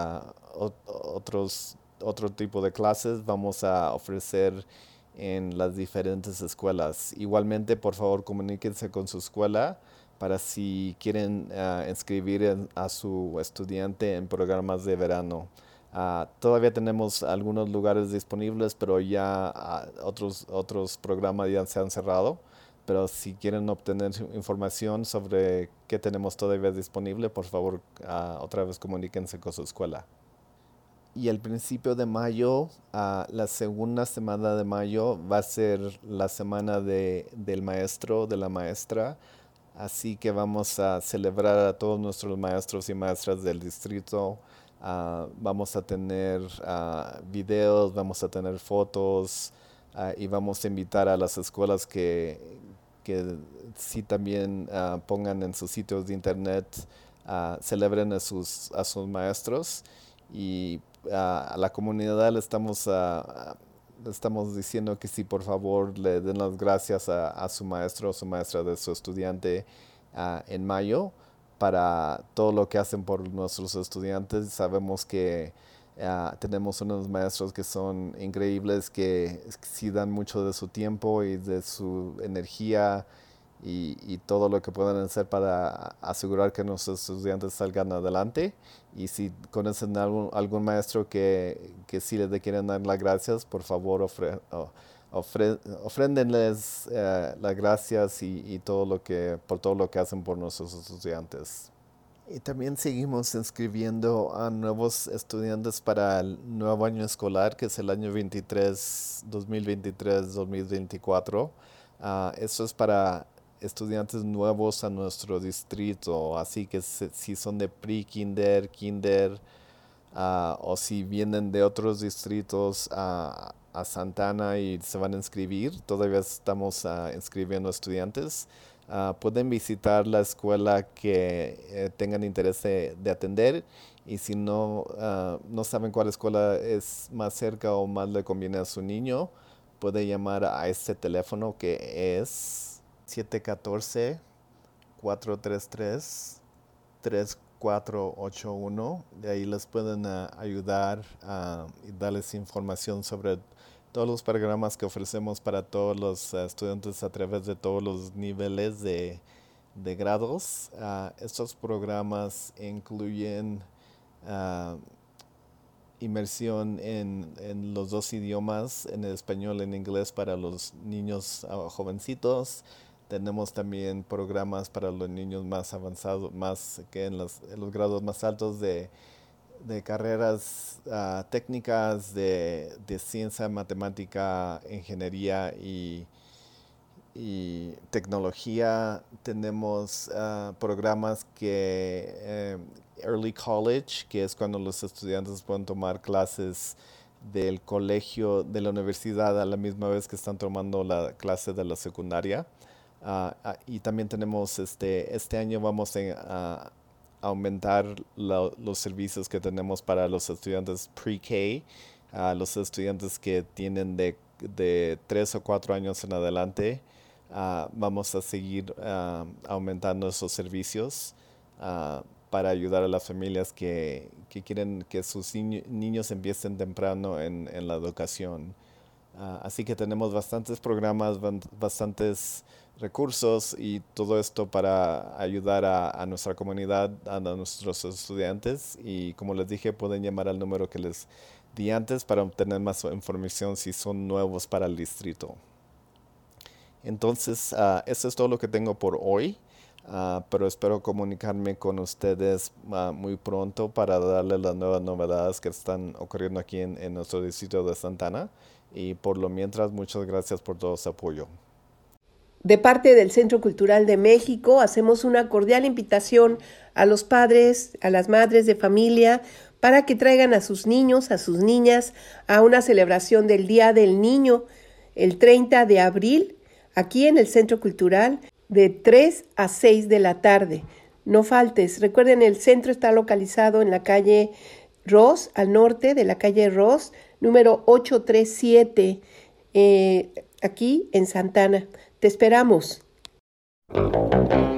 tipo de clases, vamos a ofrecer en las diferentes escuelas. Igualmente, por favor, comuníquense con su escuela para si quieren inscribir a su estudiante en programas de verano. Todavía tenemos algunos lugares disponibles, pero ya otros programas ya se han cerrado. pero si quieren obtener información sobre qué tenemos todavía disponible, por favor, otra vez comuníquense con su escuela. Y al principio de mayo, la segunda semana de mayo va a ser la semana del maestro, de la maestra. Así que vamos a celebrar a todos nuestros maestros y maestras del distrito. Vamos a tener videos, vamos a tener fotos y vamos a invitar a las escuelas que sí también pongan en sus sitios de internet, celebren a sus maestros. Y a la comunidad le estamos diciendo que sí, por favor, le den las gracias a su maestro o su maestra de su estudiante en mayo para todo lo que hacen por nuestros estudiantes. Sabemos que tenemos unos maestros que son increíbles, que sí dan mucho de su tiempo y de su energía y todo lo que pueden hacer para asegurar que nuestros estudiantes salgan adelante. Y si conocen algún maestro que sí les quieren dar las gracias, por favor ofréndenles las gracias y por todo lo que hacen por nuestros estudiantes. Y también seguimos inscribiendo a nuevos estudiantes para el nuevo año escolar, que es el año 2023-2024. Esto es para estudiantes nuevos a nuestro distrito, así que si son de pre-kinder, kinder, o si vienen de otros distritos a Santa Ana y se van a inscribir, todavía estamos inscribiendo estudiantes. Pueden visitar la escuela que tengan interés de atender, y si no saben cuál escuela es más cerca o más le conviene a su niño, puede llamar a este teléfono que es 714-433-3481. De ahí les pueden ayudar y darles información sobre todos los programas que ofrecemos para todos los estudiantes a través de todos los niveles de grados. Estos programas incluyen inmersión en los dos idiomas, en el español y en inglés, para los niños jovencitos. Tenemos también programas para los niños más avanzados, más que en los grados más altos de carreras técnicas de ciencia, matemática, ingeniería y tecnología. Tenemos programas Early College, que es cuando los estudiantes pueden tomar clases del colegio, de la universidad, a la misma vez que están tomando la clase de la secundaria. Y también tenemos, este año vamos a aumentar los servicios que tenemos para los estudiantes pre-K, los estudiantes que tienen de 3 o 4 años en adelante. Vamos a seguir aumentando esos servicios para ayudar a las familias que quieren que sus niños empiecen temprano en la educación. Así que tenemos bastantes programas, bastantes recursos y todo esto para ayudar a nuestra comunidad, a nuestros estudiantes. Y como les dije, pueden llamar al número que les di antes para obtener más información si son nuevos para el distrito. Entonces, eso es todo lo que tengo por hoy, pero espero comunicarme con ustedes muy pronto para darles las nuevas novedades que están ocurriendo aquí en nuestro distrito de Santa Ana. Y por lo mientras, muchas gracias por todo su apoyo. De parte del Centro Cultural de México, hacemos una cordial invitación a los padres, a las madres de familia, para que traigan a sus niños, a sus niñas, a una celebración del Día del Niño, el 30 de abril, aquí en el Centro Cultural, de 3 a 6 de la tarde. No faltes. Recuerden, el centro está localizado en la calle Ross, al norte de la calle Ross, número 837, aquí en Santa Ana. Te esperamos.